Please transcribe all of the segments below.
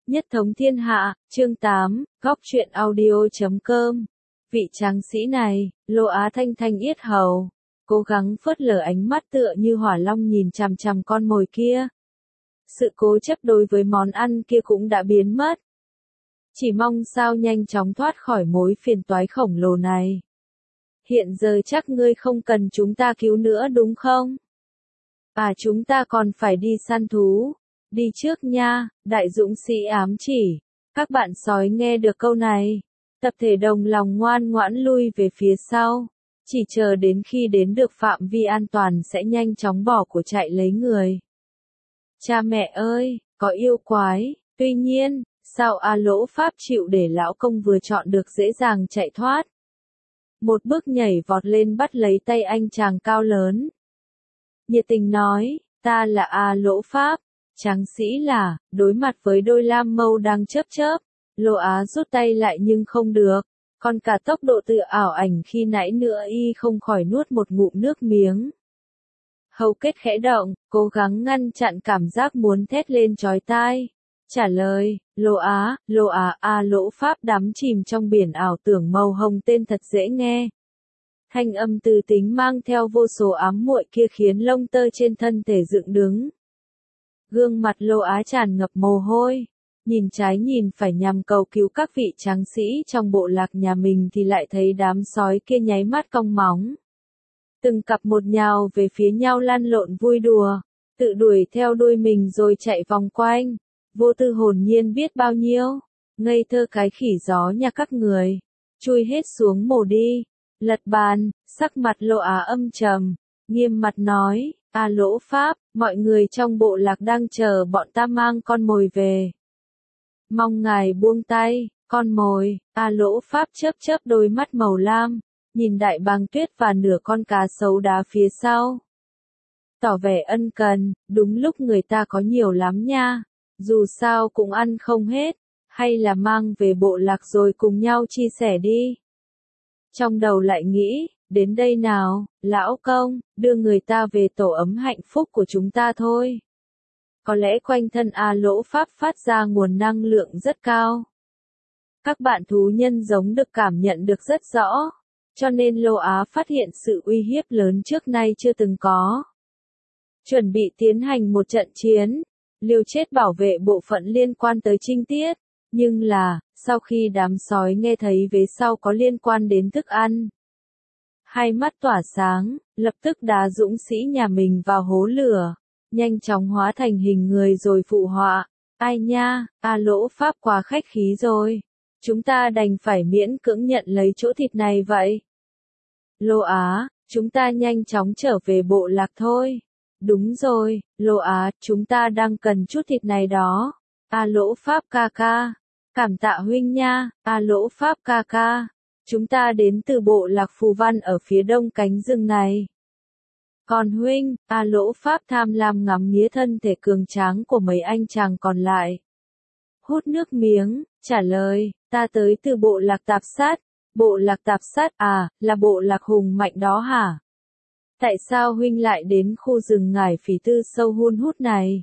Nhất thống thiên hạ, chương 8, góc truyện audio.com. Vị tráng sĩ này, Lô Á thanh thanh yết hầu, cố gắng phớt lờ ánh mắt tựa như hỏa long nhìn chằm chằm con mồi kia. Sự cố chấp đối với món ăn kia cũng đã biến mất. Chỉ mong sao nhanh chóng thoát khỏi mối phiền toái khổng lồ này. Hiện giờ chắc ngươi không cần chúng ta cứu nữa đúng không? Chúng ta còn phải đi săn thú. Đi trước nha, đại dũng sĩ ám chỉ. Các bạn sói nghe được câu này. Tập thể đồng lòng ngoan ngoãn lui về phía sau. Chỉ chờ đến khi đến được phạm vi an toàn sẽ nhanh chóng bỏ của chạy lấy người. Cha mẹ ơi, có yêu quái. Tuy nhiên, sao Lỗ Pháp chịu để lão công vừa chọn được dễ dàng chạy thoát. Một bước nhảy vọt lên bắt lấy tay anh chàng cao lớn. Nhiệt tình nói, ta là Lỗ Pháp. Tráng sĩ là, đối mặt với đôi lam mâu đang chớp chớp, Lô Á rút tay lại nhưng không được, còn cả tốc độ tự ảo ảnh khi nãy nữa y không khỏi nuốt một ngụm nước miếng. Hầu kết khẽ động, cố gắng ngăn chặn cảm giác muốn thét lên chói tai. Trả lời, Lô Á, Lỗ Pháp đắm chìm trong biển ảo tưởng màu hồng tên thật dễ nghe. Thanh âm từ tính mang theo vô số ám muội kia khiến lông tơ trên thân thể dựng đứng. Gương mặt Lô Á tràn ngập mồ hôi, nhìn trái nhìn phải nhằm cầu cứu các vị tráng sĩ trong bộ lạc nhà mình thì lại thấy đám sói kia nháy mắt cong móng. Từng cặp một nhào về phía nhau lăn lộn vui đùa, tự đuổi theo đuôi mình rồi chạy vòng quanh, vô tư hồn nhiên biết bao nhiêu, ngây thơ cái khỉ gió nhà các người, chui hết xuống mồ đi, lật bàn, sắc mặt Lô Á âm trầm, nghiêm mặt nói. Lỗ Pháp, mọi người trong bộ lạc đang chờ bọn ta mang con mồi về. Mong ngài buông tay, con mồi. Lỗ Pháp chớp chớp đôi mắt màu lam, nhìn đại bàng tuyết và nửa con cá sấu đá phía sau. Tỏ vẻ ân cần, đúng lúc người ta có nhiều lắm nha, dù sao cũng ăn không hết, hay là mang về bộ lạc rồi cùng nhau chia sẻ đi. Trong đầu lại nghĩ, đến đây nào, lão công, đưa người ta về tổ ấm hạnh phúc của chúng ta thôi. Có lẽ quanh thân Lỗ Pháp phát ra nguồn năng lượng rất cao. Các bạn thú nhân giống được cảm nhận được rất rõ, cho nên Lô Á phát hiện sự uy hiếp lớn trước nay chưa từng có. Chuẩn bị tiến hành một trận chiến, liều chết bảo vệ bộ phận liên quan tới trinh tiết, nhưng là, sau khi đám sói nghe thấy vế sau có liên quan đến thức ăn. Hai mắt tỏa sáng, lập tức đá dũng sĩ nhà mình vào hố lửa, nhanh chóng hóa thành hình người rồi phụ họa. Ai nha, Lỗ Pháp quá khách khí rồi. Chúng ta đành phải miễn cưỡng nhận lấy chỗ thịt này vậy. Lô Á, chúng ta nhanh chóng trở về bộ lạc thôi. Đúng rồi, Lô Á, chúng ta đang cần chút thịt này đó. Lỗ Pháp ca ca. Cảm tạ huynh nha, Lỗ Pháp ca ca. Chúng ta đến từ bộ lạc Phù Văn ở phía đông cánh rừng này. Còn huynh, Lỗ Pháp tham lam ngắm nghía thân thể cường tráng của mấy anh chàng còn lại. Hút nước miếng, trả lời, ta tới từ bộ lạc Tạp Sát. Bộ lạc Tạp Sát là bộ lạc hùng mạnh đó hả? Tại sao huynh lại đến khu rừng ngải phỉ tư sâu hun hút này?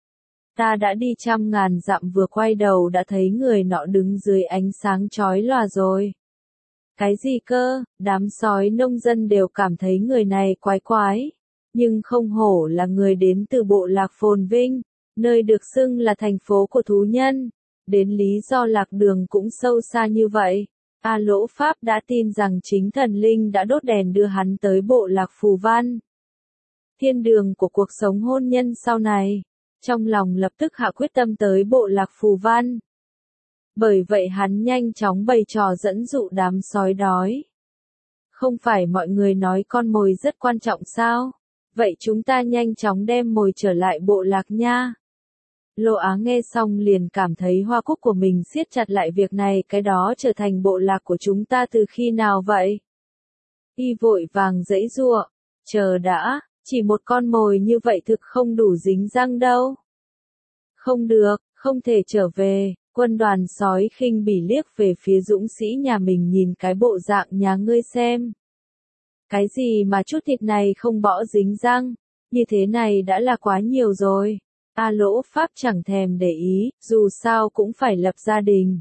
Ta đã đi trăm ngàn dặm vừa quay đầu đã thấy người nọ đứng dưới ánh sáng chói lòa rồi. Cái gì cơ, đám sói nông dân đều cảm thấy người này quái quái, nhưng không hổ là người đến từ bộ lạc phồn vinh, nơi được xưng là thành phố của thú nhân, đến lý do lạc đường cũng sâu xa như vậy. Lỗ Pháp đã tin rằng chính thần linh đã đốt đèn đưa hắn tới bộ lạc Phù Văn. Thiên đường của cuộc sống hôn nhân sau này, trong lòng lập tức hạ quyết tâm tới bộ lạc Phù Văn. Bởi vậy hắn nhanh chóng bày trò dẫn dụ đám sói đói. Không phải mọi người nói con mồi rất quan trọng sao? Vậy chúng ta nhanh chóng đem mồi trở lại bộ lạc nha. Lô Á nghe xong liền cảm thấy hoa cúc của mình siết chặt lại việc này, cái đó trở thành bộ lạc của chúng ta từ khi nào vậy? Y vội vàng giãy giụa, chờ đã, chỉ một con mồi như vậy thực không đủ dính răng đâu. Không được, không thể trở về. Quân đoàn sói khinh bỉ liếc về phía dũng sĩ nhà mình, nhìn cái bộ dạng nhà ngươi xem. Cái gì mà chút thịt này không bỏ dính răng, như thế này đã là quá nhiều rồi. A Lỗ Pháp chẳng thèm để ý, dù sao cũng phải lập gia đình.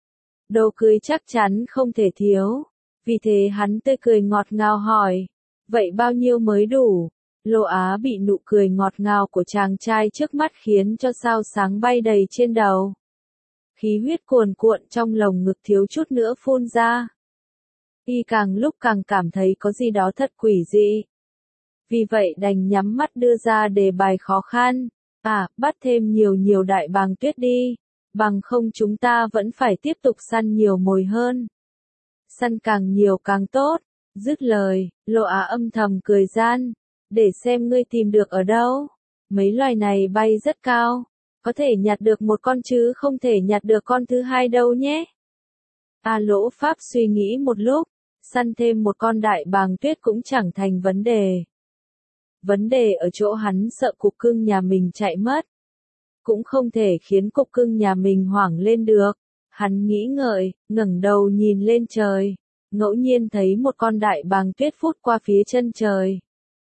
Đồ cưới chắc chắn không thể thiếu. Vì thế hắn tươi cười ngọt ngào hỏi. Vậy bao nhiêu mới đủ? Lô Á bị nụ cười ngọt ngào của chàng trai trước mắt khiến cho sao sáng bay đầy trên đầu. Khí huyết cuồn cuộn trong lồng ngực thiếu chút nữa phun ra. Y càng lúc càng cảm thấy có gì đó thật quỷ dị. Vì vậy đành nhắm mắt đưa ra đề bài khó khăn. Bắt thêm nhiều đại bàng tuyết đi. Bằng không chúng ta vẫn phải tiếp tục săn nhiều mồi hơn. Săn càng nhiều càng tốt. Dứt lời, Lô Á âm thầm cười gian. Để xem ngươi tìm được ở đâu. Mấy loài này bay rất cao. Có thể nhặt được một con chứ không thể nhặt được con thứ hai đâu nhé. A Lỗ Pháp suy nghĩ một lúc. Săn thêm một con đại bàng tuyết cũng chẳng thành vấn đề. Vấn đề ở chỗ hắn sợ cục cưng nhà mình chạy mất. Cũng không thể khiến cục cưng nhà mình hoảng lên được. Hắn nghĩ ngợi, ngẩng đầu nhìn lên trời. Ngẫu nhiên thấy một con đại bàng tuyết phút qua phía chân trời.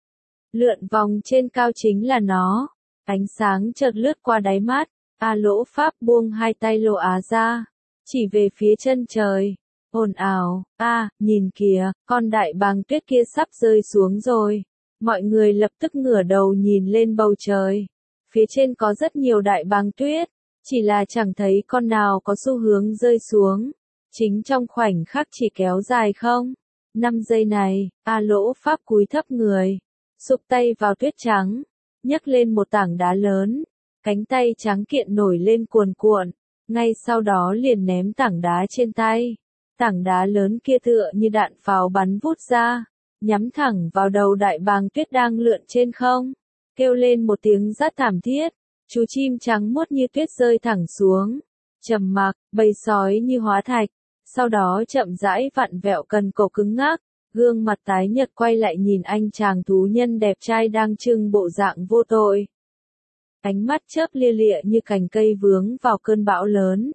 Lượn vòng trên cao chính là nó. Ánh sáng chợt lướt qua đáy mắt. A Lỗ Pháp buông hai tay Lô Á ra. Chỉ về phía chân trời. Ồn ào, nhìn kìa, con đại bàng tuyết kia sắp rơi xuống rồi. Mọi người lập tức ngửa đầu nhìn lên bầu trời. Phía trên có rất nhiều đại bàng tuyết, chỉ là chẳng thấy con nào có xu hướng rơi xuống. Chính trong khoảnh khắc chỉ kéo dài không? 5 giây này, A Lỗ Pháp cúi thấp người, sụp tay vào tuyết trắng, nhấc lên một tảng đá lớn, cánh tay trắng kiện nổi lên cuồn cuộn, ngay sau đó liền ném tảng đá trên tay. Tảng đá lớn kia tựa như đạn pháo bắn vút ra, nhắm thẳng vào đầu đại bàng tuyết đang lượn trên không. Kêu lên một tiếng rát thảm thiết, chú chim trắng muốt như tuyết rơi thẳng xuống. Trầm mặc, bầy sói như hóa thạch, sau đó chậm rãi vặn vẹo cần cổ cứng ngắc, gương mặt tái nhợt quay lại nhìn anh chàng thú nhân đẹp trai đang trưng bộ dạng vô tội. Ánh mắt chớp lia lịa như cành cây vướng vào cơn bão lớn.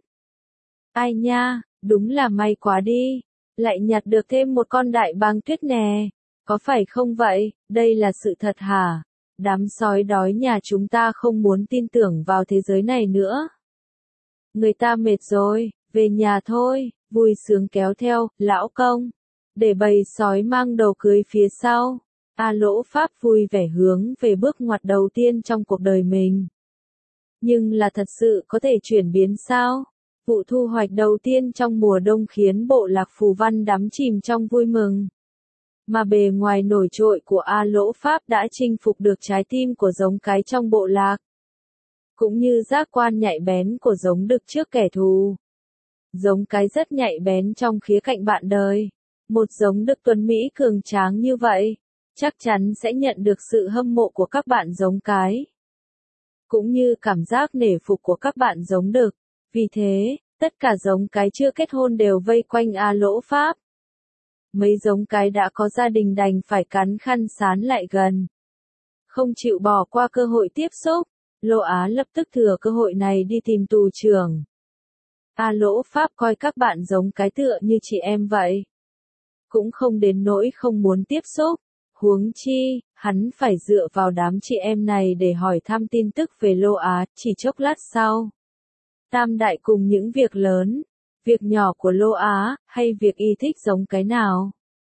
Ai nha, đúng là may quá đi, lại nhặt được thêm một con đại bàng tuyết nè, có phải không vậy, đây là sự thật hả? Đám sói đói nhà chúng ta không muốn tin tưởng vào thế giới này nữa. Người ta mệt rồi, về nhà thôi, vui sướng kéo theo, lão công. Để bầy sói mang đầu cưới phía sau. A Lỗ Pháp vui vẻ hướng về bước ngoặt đầu tiên trong cuộc đời mình. Nhưng là thật sự có thể chuyển biến sao? Vụ thu hoạch đầu tiên trong mùa đông khiến bộ lạc Phù Văn đắm chìm trong vui mừng. Mà bề ngoài nổi trội của A Lỗ Pháp đã chinh phục được trái tim của giống cái trong bộ lạc. Cũng như giác quan nhạy bén của giống đực trước kẻ thù. Giống cái rất nhạy bén trong khía cạnh bạn đời. Một giống đực tuấn Mỹ cường tráng như vậy, chắc chắn sẽ nhận được sự hâm mộ của các bạn giống cái. Cũng như cảm giác nể phục của các bạn giống đực. Vì thế, tất cả giống cái chưa kết hôn đều vây quanh A Lỗ Pháp. Mấy giống cái đã có gia đình đành phải cắn khăn sán lại gần. Không chịu bỏ qua cơ hội tiếp xúc, Lô Á lập tức thừa cơ hội này đi tìm tù trưởng. A Lỗ Pháp coi các bạn giống cái tựa như chị em vậy. Cũng không đến nỗi không muốn tiếp xúc. Huống chi, hắn phải dựa vào đám chị em này để hỏi thăm tin tức về Lô Á, chỉ chốc lát sau. Tam đại cùng những việc lớn, việc nhỏ của Lô Á, hay việc y thích giống cái nào.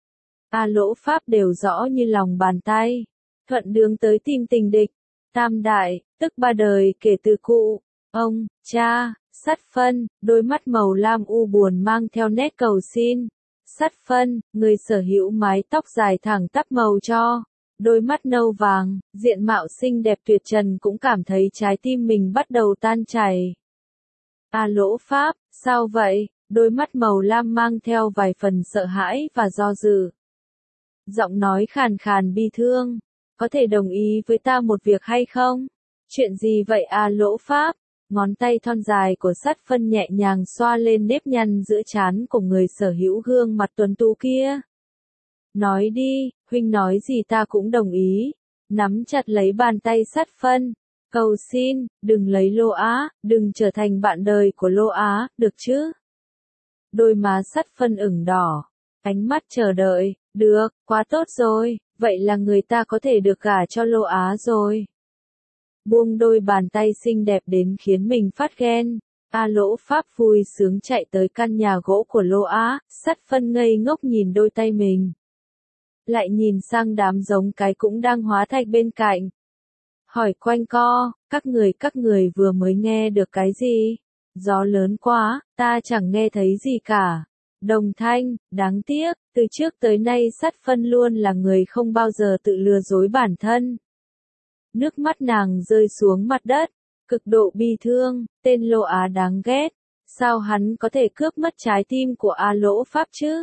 A Lỗ Pháp đều rõ như lòng bàn tay. Thuận đường tới tìm tình địch. Tam đại, tức ba đời kể từ cụ, ông, cha, Sắt Phân, đôi mắt màu lam u buồn mang theo nét cầu xin. Sắt Phân, người sở hữu mái tóc dài thẳng tắp màu cho, đôi mắt nâu vàng, diện mạo xinh đẹp tuyệt trần cũng cảm thấy trái tim mình bắt đầu tan chảy. A Lỗ Pháp, sao vậy? Đôi mắt màu lam mang theo vài phần sợ hãi và do dự. Giọng nói khàn khàn bi thương. Có thể đồng ý với ta một việc hay không? Chuyện gì vậy A Lỗ Pháp? Ngón tay thon dài của Sắt Phân nhẹ nhàng xoa lên nếp nhăn giữa trán của người sở hữu gương mặt tuấn tú kia. Nói đi, huynh nói gì ta cũng đồng ý. Nắm chặt lấy bàn tay Sắt Phân. Cầu xin, đừng lấy Lô Á, đừng trở thành bạn đời của Lô Á, được chứ? Đôi má Sắt Phân ửng đỏ. Ánh mắt chờ đợi, được, quá tốt rồi, vậy là người ta có thể được gả cho Lô Á rồi. buông đôi bàn tay xinh đẹp đến khiến mình phát ghen. A Lỗ Pháp vui sướng chạy tới căn nhà gỗ của Lô Á, Sắt Phân ngây ngốc nhìn đôi tay mình. Lại nhìn sang đám giống cái cũng đang hóa thạch bên cạnh. Hỏi quanh co, các người vừa mới nghe được cái gì? Gió lớn quá, ta chẳng nghe thấy gì cả. Đồng thanh, đáng tiếc, từ trước tới nay Sắt Phân luôn là người không bao giờ tự lừa dối bản thân. Nước mắt nàng rơi xuống mặt đất, cực độ bi thương, tên Lô Á đáng ghét. Sao hắn có thể cướp mất trái tim của A Lỗ Pháp chứ?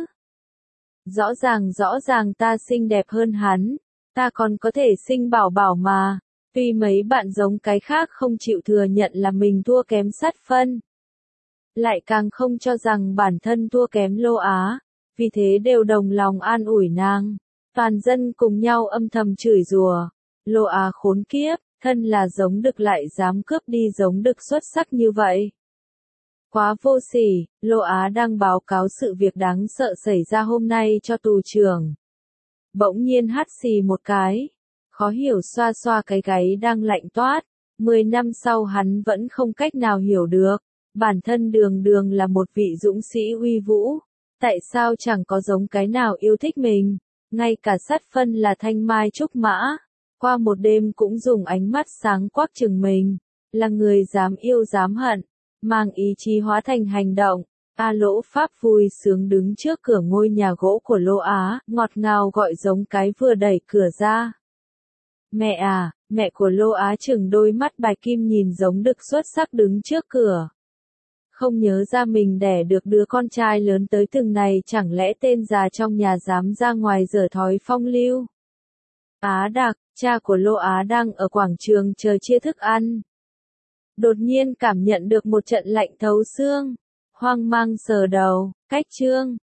Rõ ràng ta xinh đẹp hơn hắn, ta còn có thể sinh bảo bảo mà. Tuy mấy bạn giống cái khác không chịu thừa nhận là mình thua kém Sắt Phân, lại càng không cho rằng bản thân thua kém Lô Á, vì thế đều đồng lòng an ủi nàng. Toàn dân cùng nhau âm thầm chửi rủa, Lô Á khốn kiếp, thân là giống đực lại dám cướp đi giống đực xuất sắc như vậy. Quá vô sỉ, Lô Á đang báo cáo sự việc đáng sợ xảy ra hôm nay cho tù trưởng. Bỗng nhiên hắt xì một cái, khó hiểu xoa xoa cái gáy đang lạnh toát. 10 năm sau hắn vẫn không cách nào hiểu được, bản thân đường đường là một vị dũng sĩ uy vũ, tại sao chẳng có giống cái nào yêu thích mình, ngay cả Sắt Phân là thanh mai trúc mã, qua một đêm cũng dùng ánh mắt sáng quắc chừng mình, là người dám yêu dám hận, mang ý chí hóa thành hành động. A Lỗ Pháp vui sướng đứng trước cửa ngôi nhà gỗ của Lô Á, ngọt ngào gọi giống cái vừa đẩy cửa ra. Mẹ à, mẹ của Lô Á chừng đôi mắt bạch kim nhìn giống đực xuất sắc đứng trước cửa. Không nhớ ra mình đẻ được đứa con trai lớn tới từng này, chẳng lẽ tên già trong nhà dám ra ngoài giở thói phong lưu. Á Đặc, cha của Lô Á đang ở quảng trường chờ chia thức ăn. Đột nhiên cảm nhận được một trận lạnh thấu xương, hoang mang sờ đầu, cách chương.